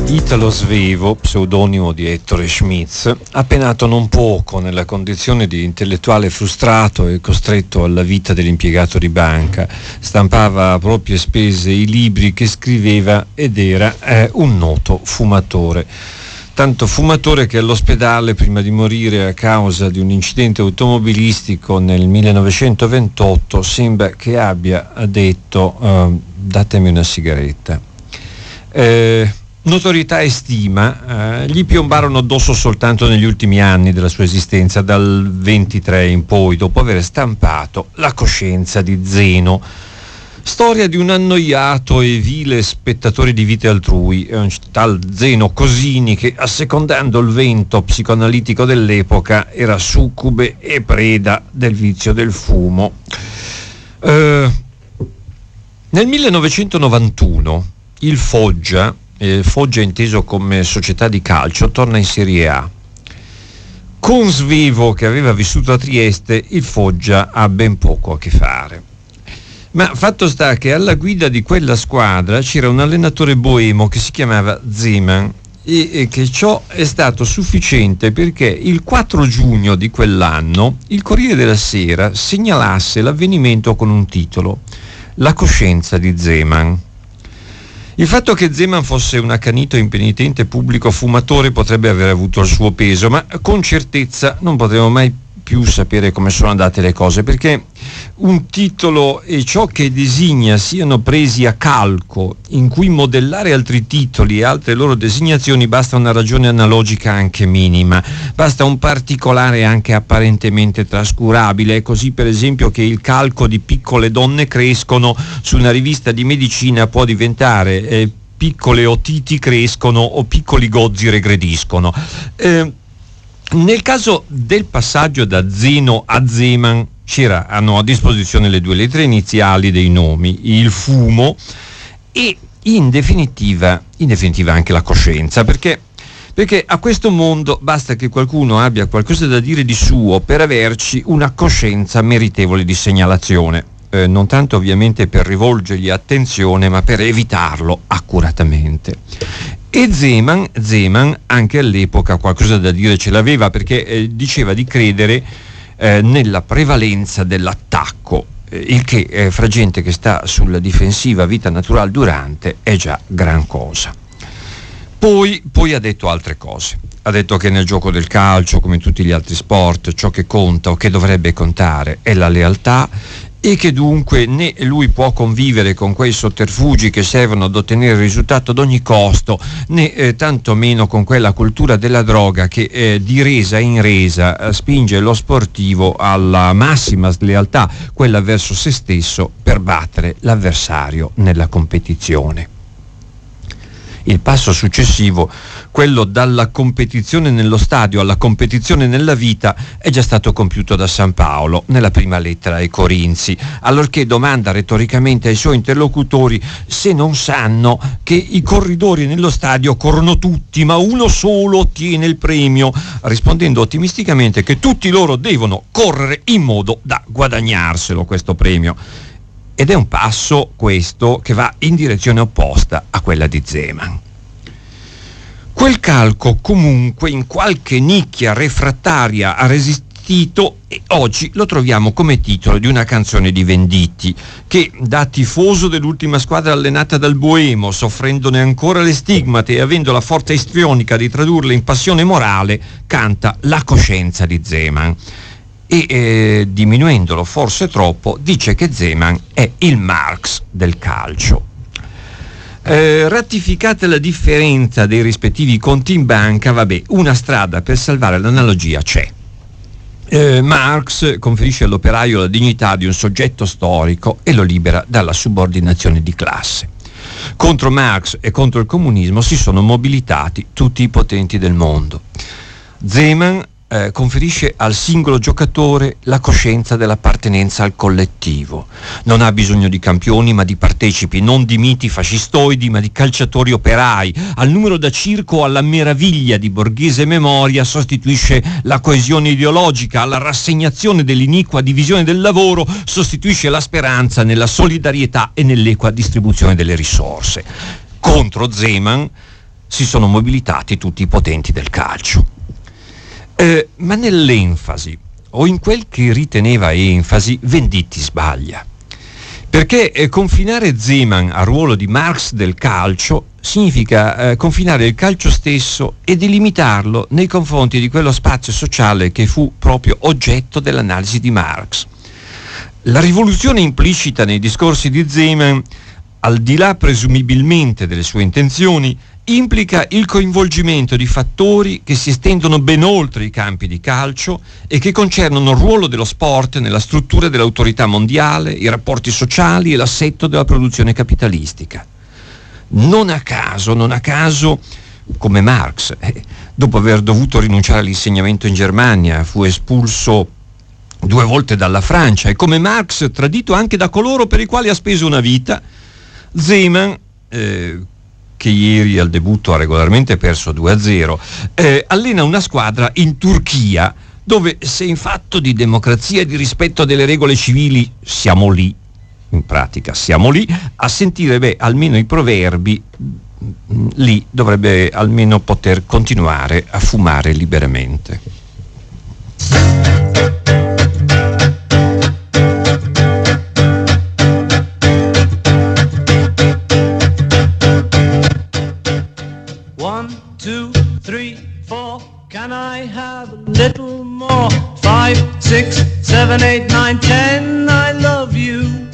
Italo Svevo, pseudonimo di Ettore Schmitz, ha penato non poco nella condizione di intellettuale frustrato e costretto alla vita dell'impiegato di banca. Stampava a proprie spese i libri che scriveva ed era un noto fumatore. Tanto fumatore che all'ospedale, prima di morire a causa di un incidente automobilistico nel 1928, sembra che abbia detto datemi una sigaretta. Notorietà e stima gli piombarono addosso soltanto negli ultimi anni della sua esistenza, dal 23 in poi, dopo aver stampato La coscienza di Zeno, storia di un annoiato e vile spettatore di vite altrui, un tal Zeno Cosini che, assecondando il vento psicoanalitico dell'epoca, era succube e preda del vizio del fumo. Nel 1991 il Foggia inteso come società di calcio, torna in Serie A. Con Svevo, che aveva vissuto a Trieste, il Foggia ha ben poco a che fare. Ma fatto sta che alla guida di quella squadra c'era un allenatore boemo che si chiamava Zeman e che ciò è stato sufficiente perché il 4 giugno di quell'anno il Corriere della Sera segnalasse l'avvenimento con un titolo: La coscienza di Zeman. Il fatto che Zeman fosse un accanito e impenitente pubblico fumatore potrebbe aver avuto il suo peso, ma con certezza non potremo mai più sapere come sono andate le cose, perché un titolo e ciò che designa siano presi a calco, in cui modellare altri titoli e altre loro designazioni basta una ragione analogica anche minima, basta un particolare anche apparentemente trascurabile. È così per esempio che il calco di Piccole donne crescono su una rivista di medicina può diventare Piccole otiti crescono o Piccoli gozzi regrediscono. Nel caso del passaggio da Zeno a Zeman hanno a disposizione le due lettere iniziali dei nomi, il fumo e in definitiva anche la coscienza, perché a questo mondo basta che qualcuno abbia qualcosa da dire di suo per averci una coscienza meritevole di segnalazione, non tanto ovviamente per rivolgergli attenzione, ma per evitarlo accuratamente. E Zeman anche all'epoca qualcosa da dire ce l'aveva, perché diceva di credere nella prevalenza dell'attacco, il che fra gente che sta sulla difensiva vita natural durante è già gran cosa. Poi ha detto altre cose. Ha detto che nel gioco del calcio, come in tutti gli altri sport, ciò che conta o che dovrebbe contare è la lealtà, e che dunque né lui può convivere con quei sotterfugi che servono ad ottenere il risultato ad ogni costo, né tantomeno con quella cultura della droga che di resa in resa spinge lo sportivo alla massima slealtà, quella verso se stesso, per battere l'avversario nella competizione. Il passo successivo, quello dalla competizione nello stadio alla competizione nella vita, è già stato compiuto da San Paolo nella prima lettera ai Corinzi, allorché domanda retoricamente ai suoi interlocutori se non sanno che i corridori nello stadio corrono tutti, ma uno solo ottiene il premio, rispondendo ottimisticamente che tutti loro devono correre in modo da guadagnarselo questo premio. Ed è un passo, questo, che va in direzione opposta a quella di Zeman. Quel calco comunque in qualche nicchia refrattaria ha resistito e oggi lo troviamo come titolo di una canzone di Venditti che, da tifoso dell'ultima squadra allenata dal boemo, soffrendone ancora le stigmate e avendo la forza istrionica di tradurle in passione morale, canta La coscienza di Zeman. E diminuendolo forse troppo, dice che Zeman è il Marx del calcio. Ratificata la differenza dei rispettivi conti in banca, una strada per salvare l'analogia c'è. Marx conferisce all'operaio la dignità di un soggetto storico e lo libera dalla subordinazione di classe. Contro Marx e contro il comunismo si sono mobilitati tutti i potenti del mondo. Zeman conferisce al singolo giocatore la coscienza dell'appartenenza al collettivo. Non ha bisogno di campioni ma di partecipi, non di miti fascistoidi ma di calciatori operai. Al numero da circo, alla meraviglia di borghese memoria sostituisce la coesione ideologica, alla rassegnazione dell'iniqua divisione del lavoro sostituisce la speranza nella solidarietà e nell'equa distribuzione delle risorse. Contro Zeman si sono mobilitati tutti i potenti del calcio. Ma nell'enfasi, o in quel che riteneva enfasi, Venditti sbaglia. Perché confinare Zeman al ruolo di Marx del calcio significa confinare il calcio stesso e delimitarlo nei confronti di quello spazio sociale che fu proprio oggetto dell'analisi di Marx. La rivoluzione implicita nei discorsi di Zeman, al di là presumibilmente delle sue intenzioni, implica il coinvolgimento di fattori che si estendono ben oltre i campi di calcio e che concernono il ruolo dello sport nella struttura dell'autorità mondiale, i rapporti sociali e l'assetto della produzione capitalistica. Non a caso, come Marx, dopo aver dovuto rinunciare all'insegnamento in Germania, fu espulso 2 volte dalla Francia, e come Marx tradito anche da coloro per i quali ha speso una vita, Zeman, che ieri al debutto ha regolarmente perso 2-0, allena una squadra in Turchia, dove se in fatto di democrazia e di rispetto delle regole civili siamo lì, in pratica siamo lì, a sentire almeno i proverbi, lì dovrebbe almeno poter continuare a fumare liberamente. Can I have a little more? 5, 6, 7, 8, 9, 10, I love you.